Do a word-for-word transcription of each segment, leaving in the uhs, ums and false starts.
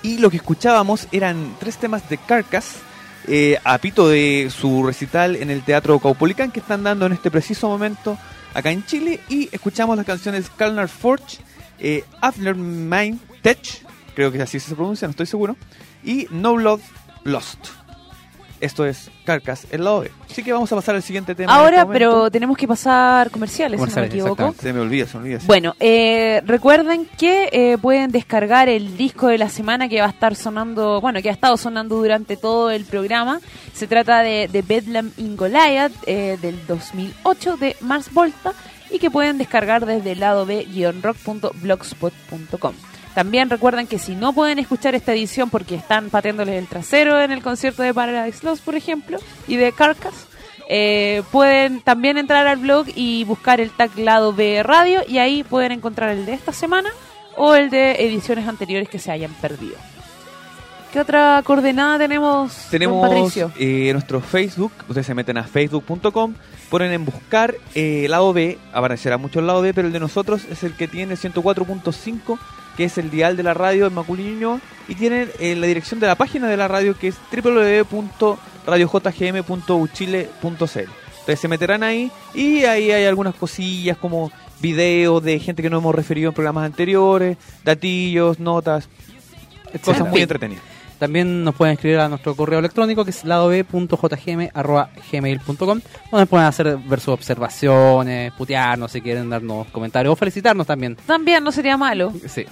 Y lo que escuchábamos eran tres temas de Carcass, eh, a pito de su recital en el Teatro Caupolicán que están dando en este preciso momento acá en Chile. Y escuchamos las canciones Kalnar Forge, eh, Aftermind Tech, creo que así se pronuncia, no estoy seguro, y No Blood Lost. Esto es Carcass, el lado B. Así que vamos a pasar al siguiente tema. Ahora, este pero tenemos que pasar comerciales, comerciales, si no me equivoco. Se me olvida, se me olvida. Bueno, eh, recuerden que eh, pueden descargar el disco de la semana que va a estar sonando, bueno, que ha estado sonando durante todo el programa. Se trata de, de Bedlam in Goliath, eh, del dos mil ocho, de Mars Volta, y que pueden descargar desde lado b guion rock punto blogspot punto com. También recuerden que si no pueden escuchar esta edición porque están pateándoles el trasero en el concierto de Paradise Lost, por ejemplo, y de Carcass, eh, pueden también entrar al blog y buscar el tag lado B radio, y ahí pueden encontrar el de esta semana o el de ediciones anteriores que se hayan perdido. ¿Qué otra coordenada tenemos, Tenemos don Patricio? Eh, nuestro Facebook. Ustedes se meten a facebook punto com, ponen en buscar eh, lado B, aparecerá mucho el lado B, pero el de nosotros es el que tiene ciento cuatro punto cinco, que es el dial de la radio en Maculiño, y tienen eh, la dirección de la página de la radio, que es doble u doble u doble u punto radio j g m punto u chile punto c l. Entonces se meterán ahí, y ahí hay algunas cosillas como videos de gente que no hemos referido en programas anteriores, datillos, notas, cosas muy entretenidas. También nos pueden escribir a nuestro correo electrónico, que es lado b punto j g m arroba gmail punto com, donde pueden hacer ver sus observaciones, putearnos si quieren, darnos comentarios o felicitarnos también. También no sería malo. Sí.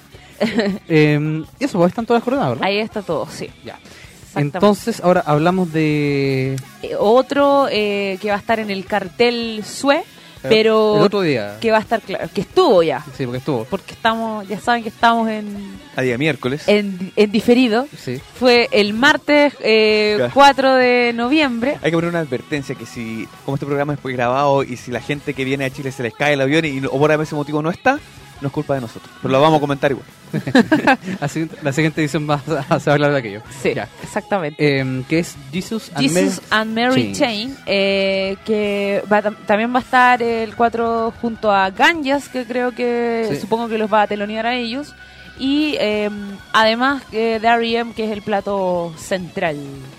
eh, eso, pues están todas coordenadas, ¿verdad? Ahí está todo, sí. Ya. Entonces, ahora hablamos de... Eh, otro eh, que va a estar en el cartel S U E, pero el otro día que va a estar claro, que estuvo ya. Sí, porque estuvo. Porque estamos, ya saben que estamos en a día miércoles. En, en diferido. Sí. Fue el martes eh, claro. cuatro de noviembre. Hay que poner una advertencia que si, como este programa es grabado y si la gente que viene a Chile se les cae el avión y, y por ese motivo no está, no es culpa de nosotros. Pero lo vamos a comentar igual. Así, la siguiente edición va a, se va a hablar de aquello. Sí, ya. Exactamente. Eh, que es Jesus and Jesus Mary, and Mary Chain, Chain eh, que va, también va a estar el cuatro junto a Ganjas, que creo que sí. supongo que los va a telonear a ellos. Y eh, además eh, de R E M, que es el plato central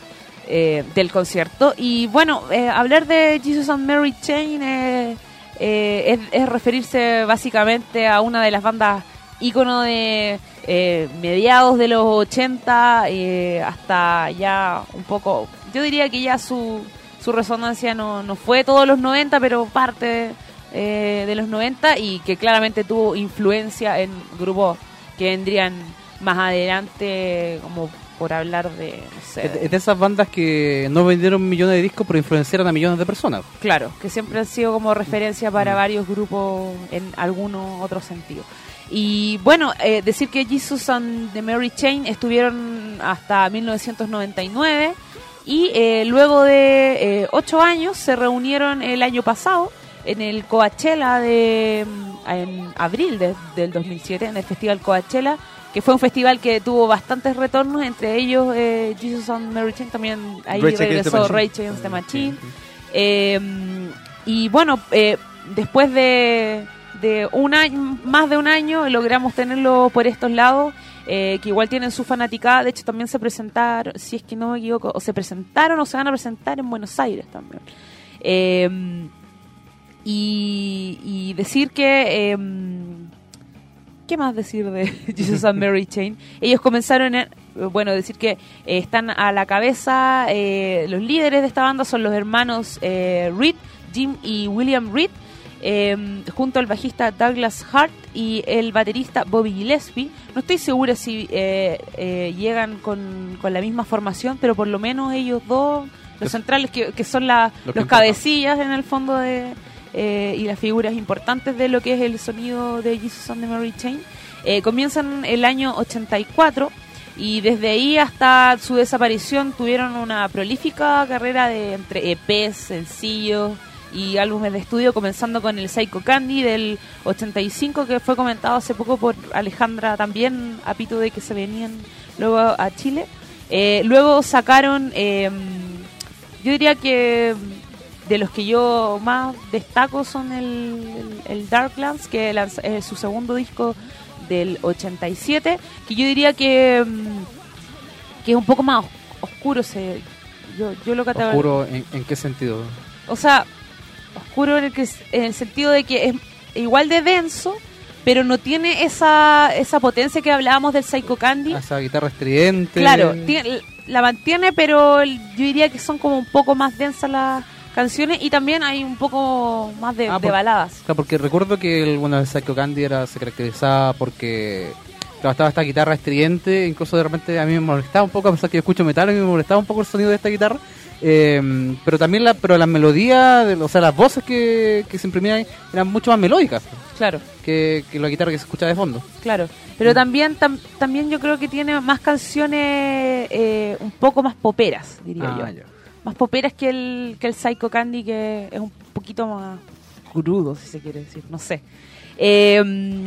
eh, del concierto. Y bueno, eh, hablar de Jesus and Mary Chain eh, eh, es, es referirse básicamente a una de las bandas ícono de eh, mediados de los ochenta eh, hasta ya un poco, yo diría que ya su, su resonancia no, no fue todos los noventa, pero parte eh, de los noventa, y que claramente tuvo influencia en grupos que vendrían más adelante, como por hablar de, no sé. Es de esas bandas que no vendieron millones de discos, pero influenciaron a millones de personas. Claro, que siempre han sido como referencia para varios grupos en alguno otro sentido. Y bueno, eh, decir que Jesus and the Mary Chain estuvieron hasta mil novecientos noventa y nueve, y eh, luego de eh, ocho años se reunieron el año pasado en el Coachella de en abril de, del dos mil siete, en el Festival Coachella, que fue un festival que tuvo bastantes retornos, entre ellos eh, Jesus and Mary Chain, también ahí Rage regresó Rage Against the Machine. Eh, y bueno, eh, después de... de un año, más de un año, logramos tenerlo por estos lados, eh, que igual tienen su fanaticada. De hecho, también se presentaron, si es que no me equivoco, o se presentaron o se van a presentar en Buenos Aires también. Eh, y, y decir que... Eh, ¿qué más decir de Jesus and Mary Chain? Ellos comenzaron, en, bueno, decir que eh, están a la cabeza, eh, los líderes de esta banda son los hermanos eh, Reed, Jim y William Reed, Eh, junto al bajista Douglas Hart y el baterista Bobby Gillespie. No estoy segura si eh, eh, llegan con, con la misma formación, pero por lo menos ellos dos, los centrales que, que son la, los, los cabecillas en el fondo de eh, y las figuras importantes de lo que es el sonido de Jesus and the Mary Chain, eh, comienzan el año ochenta y cuatro, y desde ahí hasta su desaparición tuvieron una prolífica carrera de entre E Pes, sencillos y álbumes de estudio, comenzando con el Psycho Candy del ochenta y cinco, que fue comentado hace poco por Alejandra también, a pito de que se venían luego a Chile. Eh, luego sacaron, eh, yo diría que de los que yo más destaco son el, el, el Darklands, que es su segundo disco del ochenta y siete, que yo diría que que es un poco más os- oscuro. Se, yo, yo lo catalogo. ¿Oscuro en, en qué sentido? O sea, oscuro en el, que, en el sentido de que es igual de denso, pero no tiene esa esa potencia que hablábamos del Psycho Candy. Esa guitarra estridente. Claro, tiene, la mantiene, pero el- yo diría que son como un poco más densas las canciones y también hay un poco más de, Ah, de por- baladas. Claro, porque recuerdo que el, bueno, el Psycho Candy era, se caracterizaba porque claro, estaba esta guitarra estridente, incluso de repente a mí me molestaba un poco, a pesar que yo escucho metal, a mí me molestaba un poco el sonido de esta guitarra, eh, pero también la, pero las melodías, de- o sea, las voces que, que se imprimían ahí eran mucho más melódicas Claro, que, que la guitarra que se escucha de fondo. claro. Pero Mm. también tam- también yo creo que tiene más canciones eh, un poco más poperas, diría Ah, yo. ya. Más poperas que el, que el Psycho Candy, que es un poquito más crudo, si se quiere decir, no sé. Eh,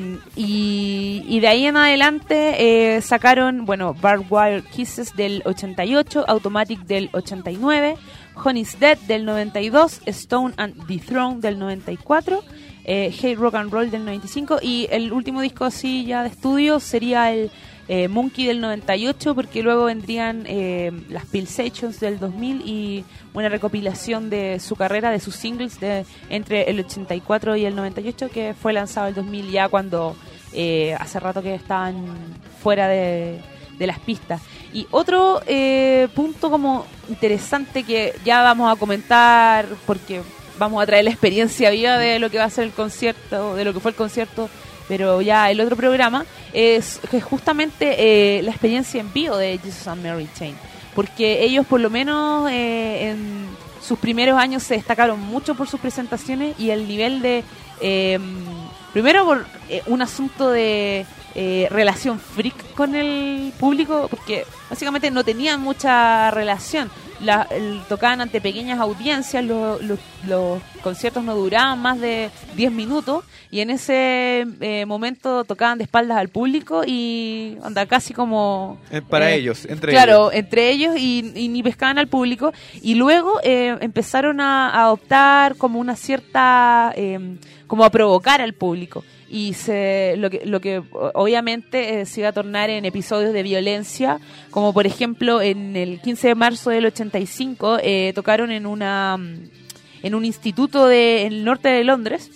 y, y de ahí en adelante eh, sacaron, bueno, Barbed Wire Kisses del ochenta y ocho, Automatic del ochenta y nueve, Honey's Dead del noventa y dos, Stone and the Throne del noventa y cuatro, eh, Hey Rock and Roll del noventa y cinco, y el último disco así ya de estudio sería el eh, Monkey del noventa y ocho, porque luego vendrían eh, las Pulsations del dos mil y una recopilación de su carrera, de sus singles de entre el ochenta y cuatro y el noventa y ocho, que fue lanzado el dos mil ya cuando eh, hace rato que estaban fuera de, de las pistas. Y otro eh, punto como interesante que ya vamos a comentar, porque vamos a traer la experiencia viva de lo que va a ser el concierto, de lo que fue el concierto, pero ya el otro programa, es que justamente eh, la experiencia en vivo de Jesus and Mary Chain, porque ellos por lo menos eh, en sus primeros años se destacaron mucho por sus presentaciones y el nivel de, eh, primero por eh, un asunto de eh, relación freak con el público, porque básicamente no tenían mucha relación. La, el, tocaban ante pequeñas audiencias, lo, lo, los conciertos no duraban más de diez minutos y en ese eh, momento tocaban de espaldas al público y anda casi como Eh, para eh, ellos, entre claro, ellos. entre ellos y, y ni pescaban al público y luego eh, empezaron a, a adoptar como una cierta eh, como a provocar al público y se lo que lo que obviamente eh, se iba a tornar en episodios de violencia, como por ejemplo en el quince de marzo del ochenta y cinco eh, tocaron en una en un instituto de en el norte de Londres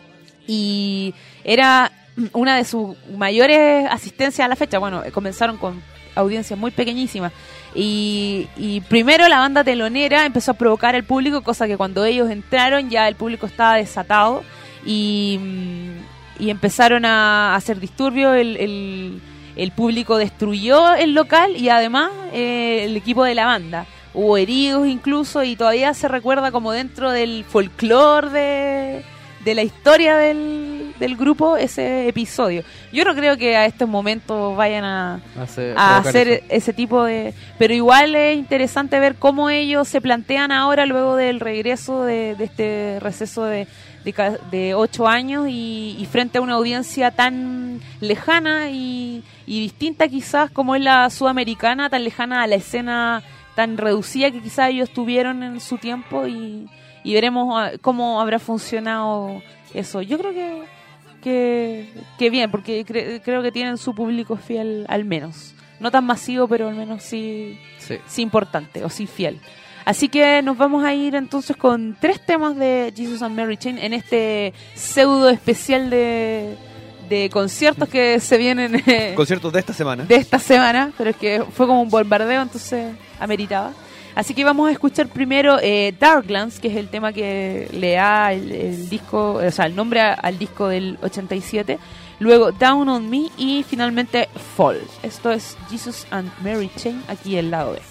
y era una de sus mayores asistencias a la fecha. Bueno, comenzaron con audiencias muy pequeñísimas y, y primero la banda telonera empezó a provocar al público, cosa que cuando ellos entraron ya el público estaba desatado y, y empezaron a hacer disturbios. El, el, el público destruyó el local y además eh, el equipo de la banda. Hubo heridos incluso y todavía se recuerda como dentro del folclore de, de la historia del, del grupo ese episodio. Yo no creo que a estos momentos vayan a, Hace- a provocar hacer eso. ese tipo de... Pero igual es interesante ver cómo ellos se plantean ahora luego del regreso de, de este receso de, de, ca- de ocho años y, y frente a una audiencia tan lejana y, y distinta quizás como es la sudamericana, tan lejana a la escena tan reducida que quizás ellos tuvieron en su tiempo y, y veremos ah, cómo habrá funcionado eso. Yo creo que que, que bien, porque cre- creo que tienen su público fiel al menos. No tan masivo, pero al menos sí, Sí. sí importante o sí fiel. Así que nos vamos a ir entonces con tres temas de Jesus and Mary Chain en este pseudo especial de, de conciertos que se vienen eh, Conciertos de esta semana. de esta semana, pero es que fue como un bombardeo, entonces ameritaba. Así que vamos a escuchar primero eh, Darklands, que es el tema que le da el, el disco, o sea, el nombre a- al disco del ochenta y siete. Luego Down on Me y finalmente Fall. Esto es Jesus and Mary Chain, aquí el lado B.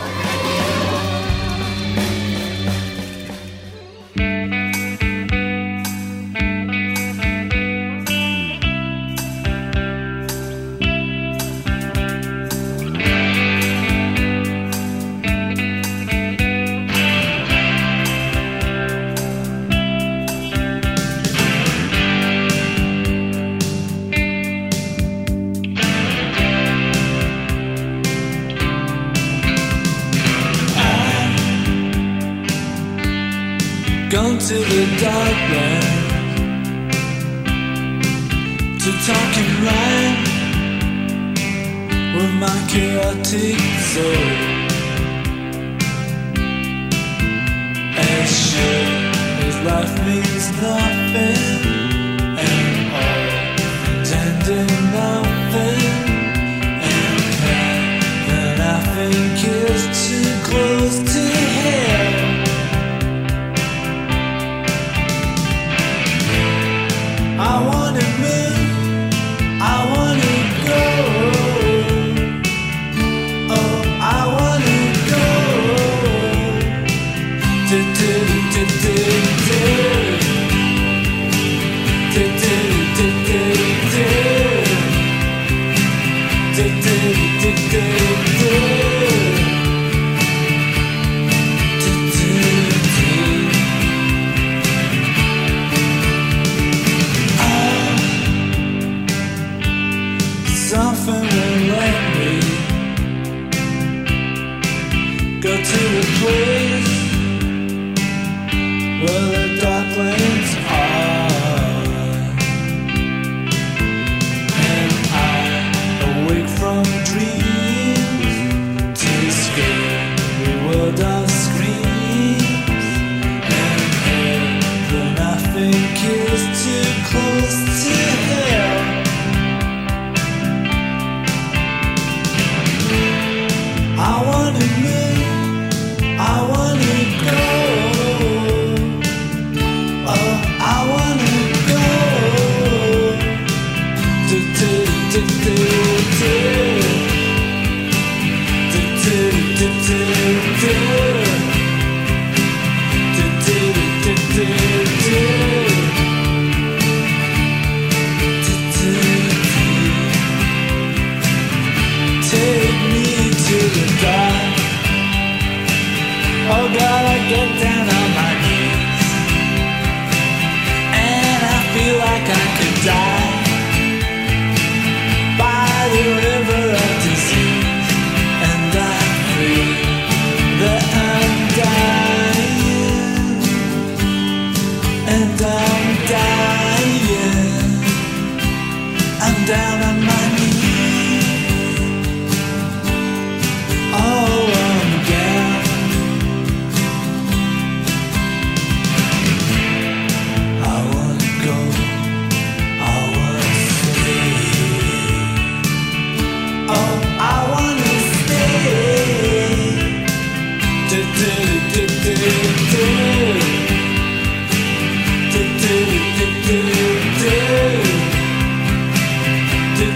Gone to the darkness to talk in rhyme with my chaotic soul. As sure as life means nothing, and all intending nothing, and heaven I think is too close to hell. I wanna move, I wanna go. Oh, I wanna go. Do, do, do, do, do. Do, do, do, do, do. Do, do, do, do, do. Do, do, do. Something will let me go to a place where the dark lanes are, and I awake from dreams to escape the world of screams, and heaven I think is too close to hell. I wanna move, I wanna go. Oh, I wanna go. Do, do, do, do, do. Do, do, do, do, do. Do, do, do, do, do. Do, do, do. Take me to the dark. Oh God, I get down on my knees, and I feel like I could die by the river of disease, and I feel that I'm dying, and I'm dying. I'm down on my knees. Oh, I'm down. I wanna go, I wanna stay. Oh, I wanna stay. Do, do, do, do, do. Do, do, do, do, do. Do,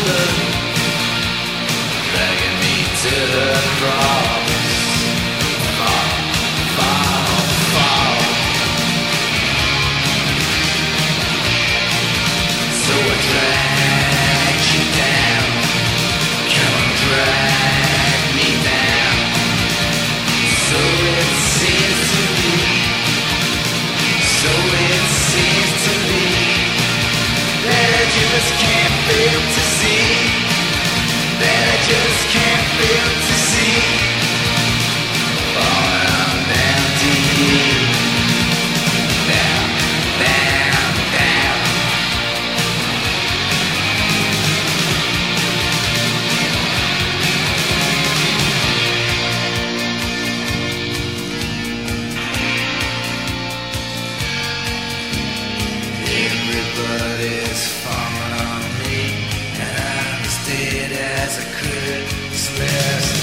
Everybody's falling on me, and I understood as I could. Swear